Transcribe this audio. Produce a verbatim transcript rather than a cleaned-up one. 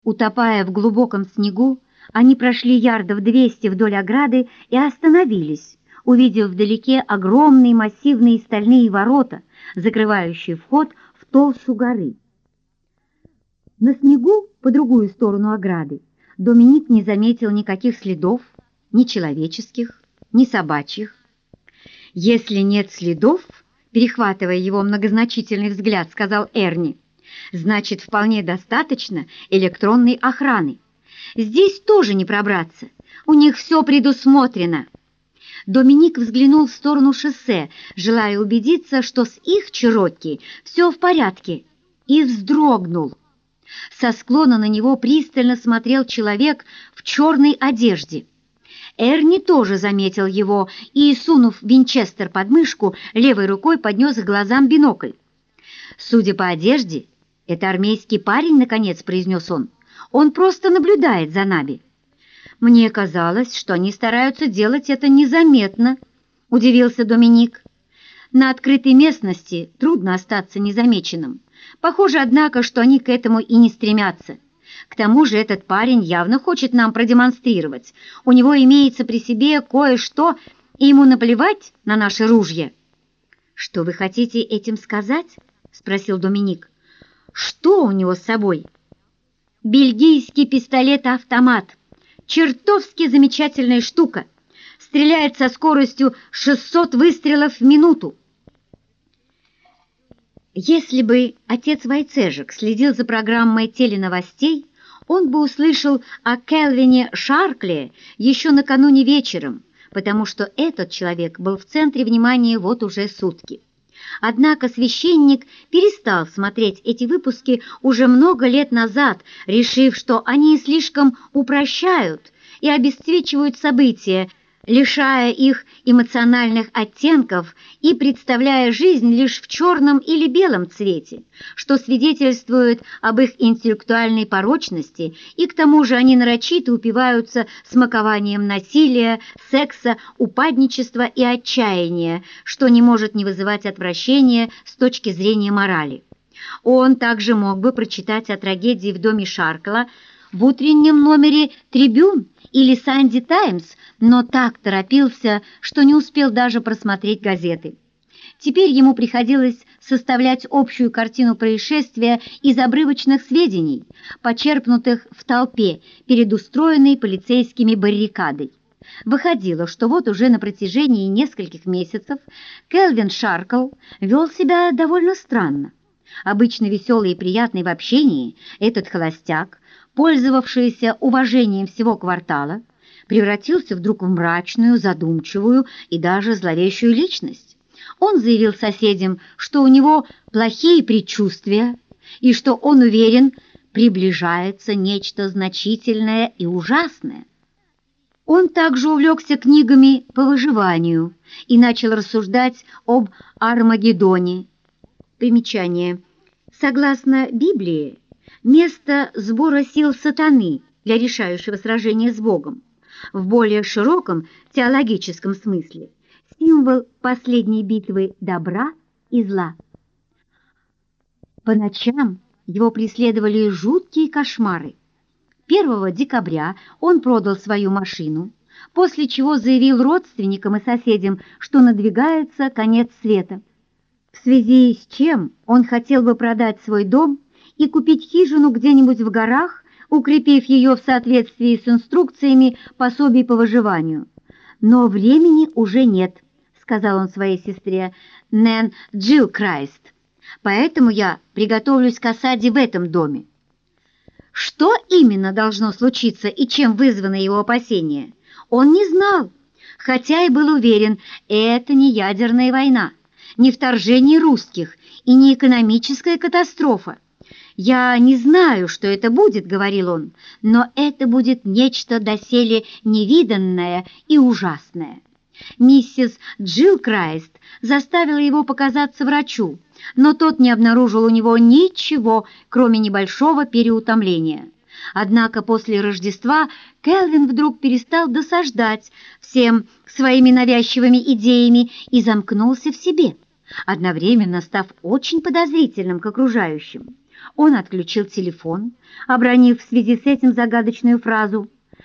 Утопая в глубоком снегу, они прошли ярдов двести вдоль ограды и остановились, увидев вдалеке огромные массивные стальные ворота, закрывающие вход в толщу горы. На снегу по другую сторону ограды Доминик не заметил никаких следов, ни человеческих, ни собачьих. «Если нет следов, — перехватывая его многозначительный взгляд, сказал Эрни, — значит, вполне достаточно электронной охраны. Здесь тоже не пробраться, у них все предусмотрено». Доминик взглянул в сторону шоссе, желая убедиться, что с их Черокки все в порядке, и вздрогнул. Со склона на него пристально смотрел человек в черной одежде. Эрни тоже заметил его и, сунув винчестер под мышку, левой рукой поднес к глазам бинокль. «Судя по одежде, это армейский парень, — наконец произнес он. Он просто наблюдает за нами». «Мне казалось, что они стараются делать это незаметно», — удивился Доминик. «На открытой местности трудно остаться незамеченным. Похоже, однако, что они к этому и не стремятся. К тому же этот парень явно хочет нам продемонстрировать. У него имеется при себе кое-что, и ему наплевать на наши ружья». «Что вы хотите этим сказать?» — спросил Доминик. «Что у него с собой?» «Бельгийский пистолет-автомат. Чертовски замечательная штука. Стреляет со скоростью шестьсот выстрелов в минуту». Если бы отец Войцежек следил за программой теленовостей, он бы услышал о Келвине Шаркле еще накануне вечером, потому что этот человек был в центре внимания вот уже сутки. Однако священник перестал смотреть эти выпуски уже много лет назад, решив, что они слишком упрощают и обесцвечивают события, лишая их эмоциональных оттенков и представляя жизнь лишь в черном или белом цвете, что свидетельствует об их интеллектуальной порочности, и к тому же они нарочито упиваются смакованием насилия, секса, упадничества и отчаяния, что не может не вызывать отвращения с точки зрения морали. Он также мог бы прочитать о трагедии в доме Шаркла в утреннем номере «Трибюн» или «Санди Таймс», но так торопился, что не успел даже просмотреть газеты. Теперь ему приходилось составлять общую картину происшествия из обрывочных сведений, почерпнутых в толпе перед устроенной полицейскими баррикадой. Выходило, что вот уже на протяжении нескольких месяцев Келвин Шаркл вел себя довольно странно. Обычно веселый и приятный в общении, этот холостяк, пользовавшийся уважением всего квартала, превратился вдруг в мрачную, задумчивую и даже зловещую личность. Он заявил соседям, что у него плохие предчувствия и что он уверен, приближается нечто значительное и ужасное. Он также увлекся книгами по выживанию и начал рассуждать об Армагеддоне. Примечание. Согласно Библии, место сбора сил сатаны для решающего сражения с Богом. В более широком теологическом смысле символ последней битвы добра и зла. По ночам его преследовали жуткие кошмары. первого декабря он продал свою машину, после чего заявил родственникам и соседям, что надвигается конец света, в связи с чем он хотел бы продать свой дом и купить хижину где-нибудь в горах, укрепив ее в соответствии с инструкциями пособий по выживанию. «Но времени уже нет», — сказал он своей сестре Нэн Джилкрайст, «поэтому я приготовлюсь к осаде в этом доме». Что именно должно случиться и чем вызваны его опасения, он не знал, хотя и был уверен, это не ядерная война, не вторжение русских и не экономическая катастрофа. «Я не знаю, что это будет, — говорил он, — но это будет нечто доселе невиданное и ужасное». Миссис Джилкрайст заставила его показаться врачу, но тот не обнаружил у него ничего, кроме небольшого переутомления. Однако после Рождества Келвин вдруг перестал досаждать всем своими навязчивыми идеями и замкнулся в себе, одновременно став очень подозрительным к окружающим. Он отключил телефон, обронив в связи с этим загадочную фразу